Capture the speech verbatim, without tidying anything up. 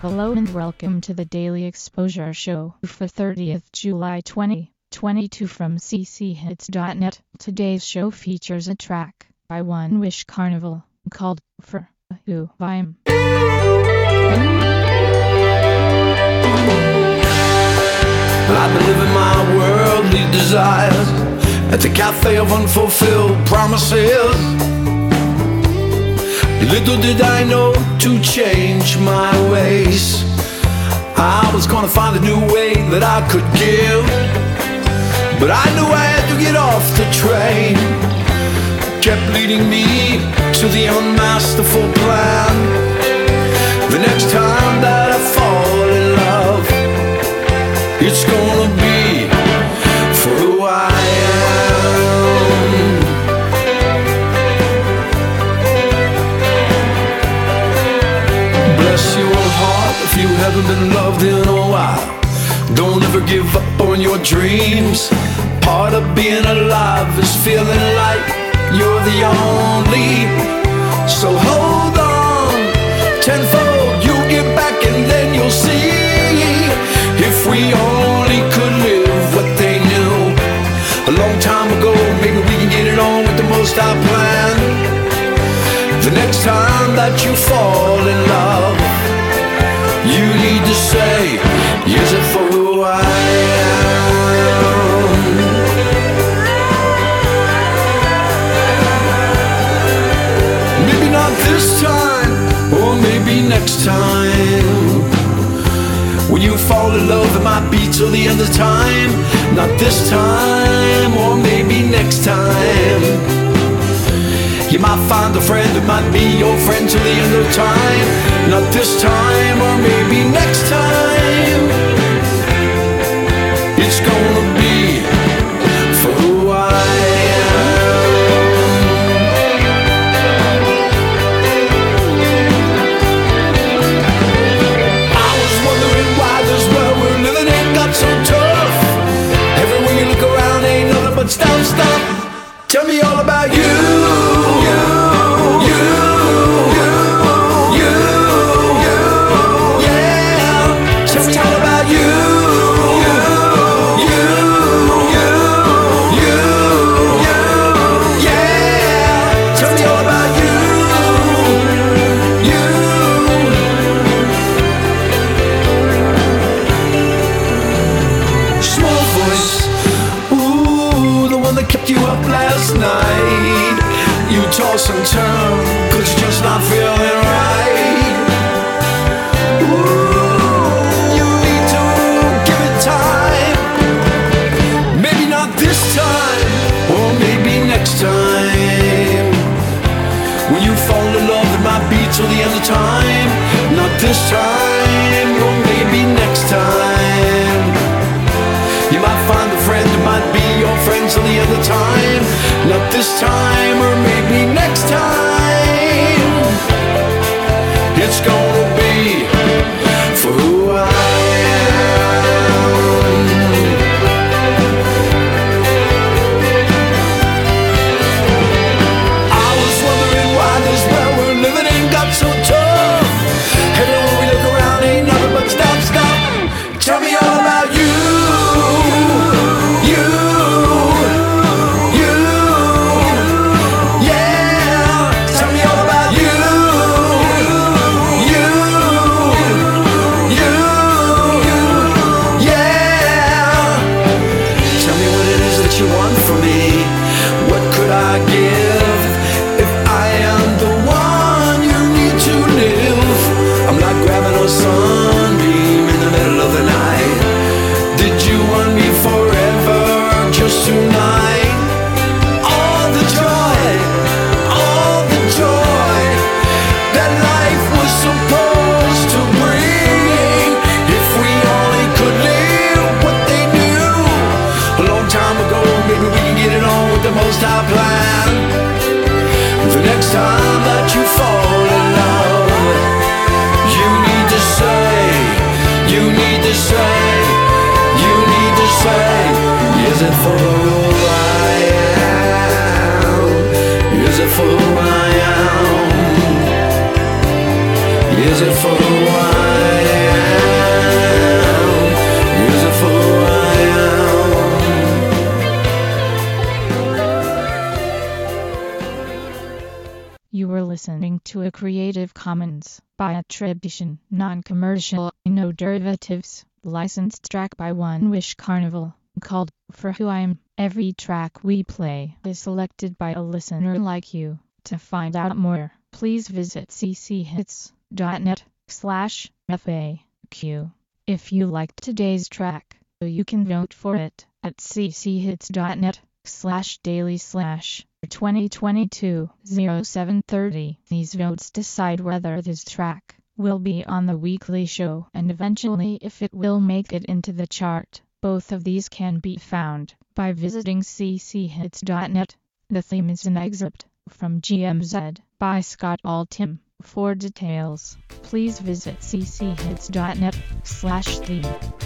Hello and welcome to the Daily Exposure Show for thirtieth July twenty twenty-two from c c hits dot net. Today's show features a track by One Wish Carnival called For Who I Am. I've been living my worldly desires at the cafe of unfulfilled promises. Little did I know to change my ways, I was gonna find a new way that I could give. But I knew I had to get off the train, kept leading me to the unmasterful plan. The next time that I fall in love, it's gonna be for who I am. Bless your heart if you haven't been loved in a while. Don't ever give up on your dreams. Part of being alive is feeling like you're the only. So hold on tenfold, you'll get back and then you'll see. If we only could live what they knew a long time ago, maybe we can get it on with the most I plan. The next time that you fall in love, you need to say, is it for who I am? Maybe not this time, or maybe next time. When you fall in love, it might be till the end of time. Not this time, or maybe next time. You might find a friend who might be your friend till the end of time. Not this time, or maybe next time. It's gonna be for who I am. I was wondering why this world we're living in got so tough. Everywhere you look around ain't nothing but stuff, stuff. Tell me all about you. Kept you up last night. You toss and turn, cause you're just not feeling right. Ooh, you need to give it time. Maybe not this time, or maybe next time. When you fall in love, it might be till the end of time. Not this time, or maybe next time. You might find a friend who might be your friend till the end of time. Not this time, or maybe next time. It's gonna be for who I am. I was wondering why this world we're living in got so tough. Everywhere we look around ain't nothing but stop, stop. Tell me all about you. You want from me? What could I give if I am the one you need to live? I'm like grabbing a sunbeam in the middle of the night. Did you want me forever, just tonight? All the joy, all the joy that life was supposed to bring. If we only could live what they knew a long time ago, maybe we can get it on with the most I plan. The next time that you fall in love, you need to say, you need to say, you need to say, is it for who I am? Is it for who I am? Is it for who I am? listening to a Creative Commons by attribution, non-commercial, no derivatives, licensed track by One Wish Carnival, called For Who I Am. Every track we play is selected by a listener like you. To find out more, please visit cchits.net slash FAQ. If you liked today's track, you can vote for it at cchits.net slash daily slash twenty twenty-two oh seven thirty. These votes decide whether this track will be on the weekly show and eventually if it will make it into the chart. Both of these can be found by visiting cchits.net. The theme is an excerpt from G M Z by Scott Altham. For details, please visit cchits.net slash theme.